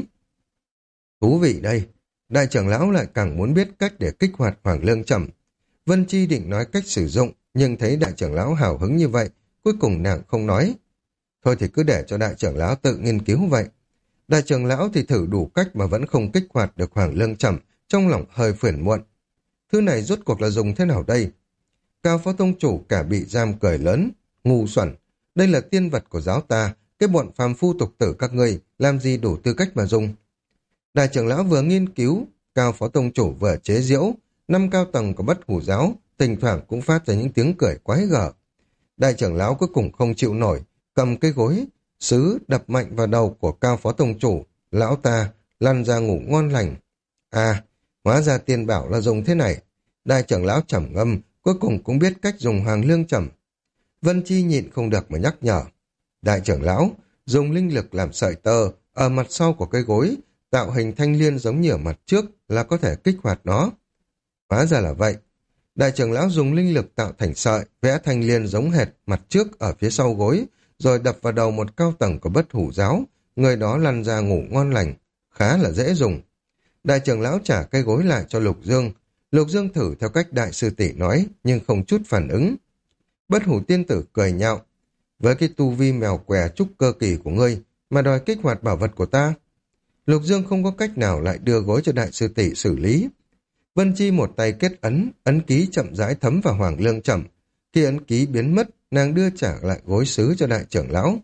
Thú vị đây, đại trưởng lão lại càng muốn biết cách để kích hoạt Hoàng Lương Trầm. Vân Chi định nói cách sử dụng, nhưng thấy đại trưởng lão hào hứng như vậy, cuối cùng nàng không nói. Thôi thì cứ để cho đại trưởng lão tự nghiên cứu vậy. Đại trưởng lão thì thử đủ cách mà vẫn không kích hoạt được Hoàng Lương Trầm, trong lòng hơi phiền muộn. Thứ này rốt cuộc là dùng thế nào đây? Cao phó tông chủ cả bị giam cười lớn, ngu xuẩn. Đây là tiên vật của giáo ta, cái bọn phàm phu tục tử các ngươi làm gì đủ tư cách mà dùng. Đại trưởng lão vừa nghiên cứu, Cao phó tông chủ vừa chế giễu, 5 cao tầng của Bất Hủ giáo, thỉnh thoảng cũng phát ra những tiếng cười quái gở. Đại trưởng lão cuối cùng không chịu nổi, cầm cái gối sứ đập mạnh vào đầu của Cao phó tông chủ, lão ta lăn ra ngủ ngon lành. À, hóa ra tiên bảo là dùng thế này. Đại trưởng lão trầm ngâm, cuối cùng cũng biết cách dùng hoàng lương trầm. Vân Chi nhịn không được mà nhắc nhở. Đại trưởng lão, dùng linh lực làm sợi tơ, ở mặt sau của cây gối, tạo hình thanh liên giống như ở mặt trước là có thể kích hoạt nó. Hóa ra là vậy. Đại trưởng lão dùng linh lực tạo thành sợi, vẽ thanh liên giống hệt mặt trước ở phía sau gối, rồi đập vào đầu một cao tầng của bất hủ giáo, người đó lăn ra ngủ ngon lành, khá là dễ dùng. Đại trưởng lão trả cây gối lại cho Lục Dương. Lục Dương thử theo cách đại sư tỷ nói, nhưng không chút phản ứng. Bất hủ tiên tử cười nhạo. Với cái tu vi mèo què trúc cơ kỳ của ngươi, mà đòi kích hoạt bảo vật của ta. Lục Dương không có cách nào lại đưa gối cho đại sư tỷ xử lý. Vân Chi một tay kết ấn, ấn ký chậm rãi thấm vào hoàng lương chậm. Khi ấn ký biến mất, nàng đưa trả lại gối sứ cho đại trưởng lão.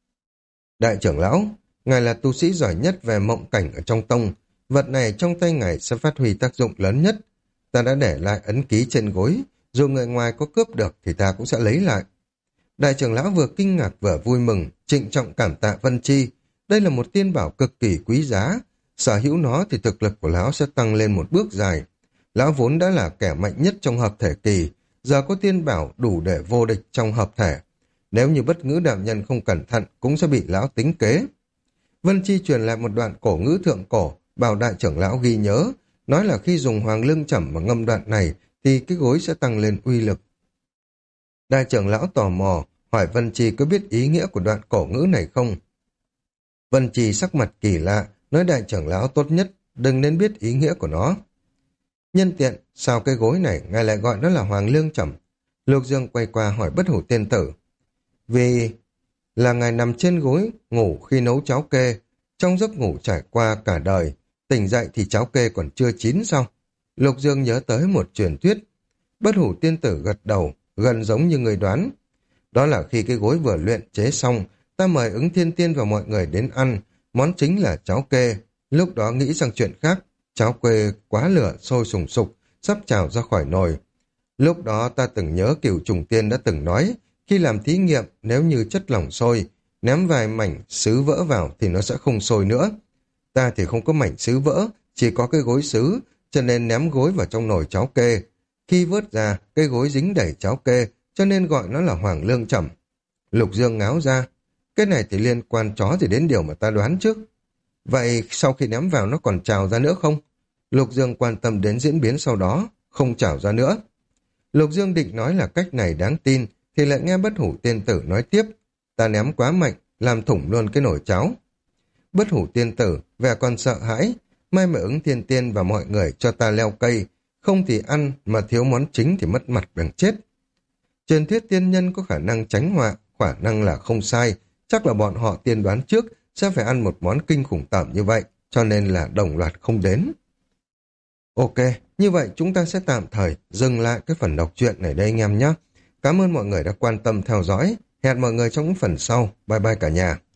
Đại trưởng lão, ngài là tu sĩ giỏi nhất về mộng cảnh ở trong tông. Vật này trong tay ngài sẽ phát huy tác dụng lớn nhất. Ta đã để lại ấn ký trên gối, dù người ngoài có cướp được thì ta cũng sẽ lấy lại. Đại trưởng lão vừa kinh ngạc vừa vui mừng, trịnh trọng cảm tạ Vân Chi. Đây là một tiên bảo cực kỳ quý giá. Sở hữu nó thì thực lực của lão sẽ tăng lên một bước dài. Lão vốn đã là kẻ mạnh nhất trong hợp thể kỳ, giờ có tiên bảo đủ để vô địch trong hợp thể. Nếu như bất ngữ đạo nhân không cẩn thận cũng sẽ bị lão tính kế. Vân Chi truyền lại một đoạn cổ ngữ thượng cổ, bảo đại trưởng lão ghi nhớ, nói là khi dùng hoàng lương chẩm và ngâm đoạn này thì cái gối sẽ tăng lên uy lực. Đại trưởng lão tò mò, hỏi Vân Chi có biết ý nghĩa của đoạn cổ ngữ này không? Vân Chi sắc mặt kỳ lạ, nói đại trưởng lão tốt nhất, đừng nên biết ý nghĩa của nó. Nhân tiện, sao cái gối này ngài lại gọi nó là hoàng lương chẩm? Lục Dương quay qua hỏi bất hủ tiên tử. Vì là ngài nằm trên gối, ngủ khi nấu cháo kê, trong giấc ngủ trải qua cả đời, tỉnh dậy thì cháo kê còn chưa chín sao? Lục Dương nhớ tới một truyền thuyết. Bất hủ tiên tử gật đầu, gần giống như người đoán. Đó là khi cái gối vừa luyện chế xong, ta mời ứng thiên tiên và mọi người đến ăn, món chính là cháo kê. Lúc đó nghĩ sang chuyện khác, cháo kê quá lửa sôi sùng sục, sắp trào ra khỏi nồi. Lúc đó ta từng nhớ Cửu Trùng Tiên đã từng nói, khi làm thí nghiệm nếu như chất lỏng sôi, ném vài mảnh sứ vỡ vào thì nó sẽ không sôi nữa. Ta thì không có mảnh sứ vỡ, chỉ có cái gối sứ, cho nên ném gối vào trong nồi cháo kê. Khi vớt ra, cái gối dính đầy cháo kê, cho nên gọi nó là hoàng lương chẩm. Lục Dương ngáo ra, cái này thì liên quan chó gì đến điều mà ta đoán trước. Vậy sau khi ném vào nó còn trào ra nữa không? Lục Dương quan tâm đến diễn biến sau đó, không trào ra nữa. Lục Dương định nói là cách này đáng tin, thì lại nghe bất hủ tiên tử nói tiếp, ta ném quá mạnh, làm thủng luôn cái nồi cháo. Bất hủ tiên tử, vẻ còn sợ hãi, may mà ứng thiên tiên và mọi người cho ta leo cây, không thì ăn mà thiếu món chính thì mất mặt bằng chết. Truyền thuyết tiên nhân có khả năng tránh họa, khả năng là không sai, chắc là bọn họ tiên đoán trước sẽ phải ăn một món kinh khủng tởm như vậy, cho nên là đồng loạt không đến. Ok, như vậy chúng ta sẽ tạm thời dừng lại cái phần đọc truyện này đây anh em nhé. Cảm ơn mọi người đã quan tâm theo dõi. Hẹn mọi người trong những phần sau. Bye bye cả nhà.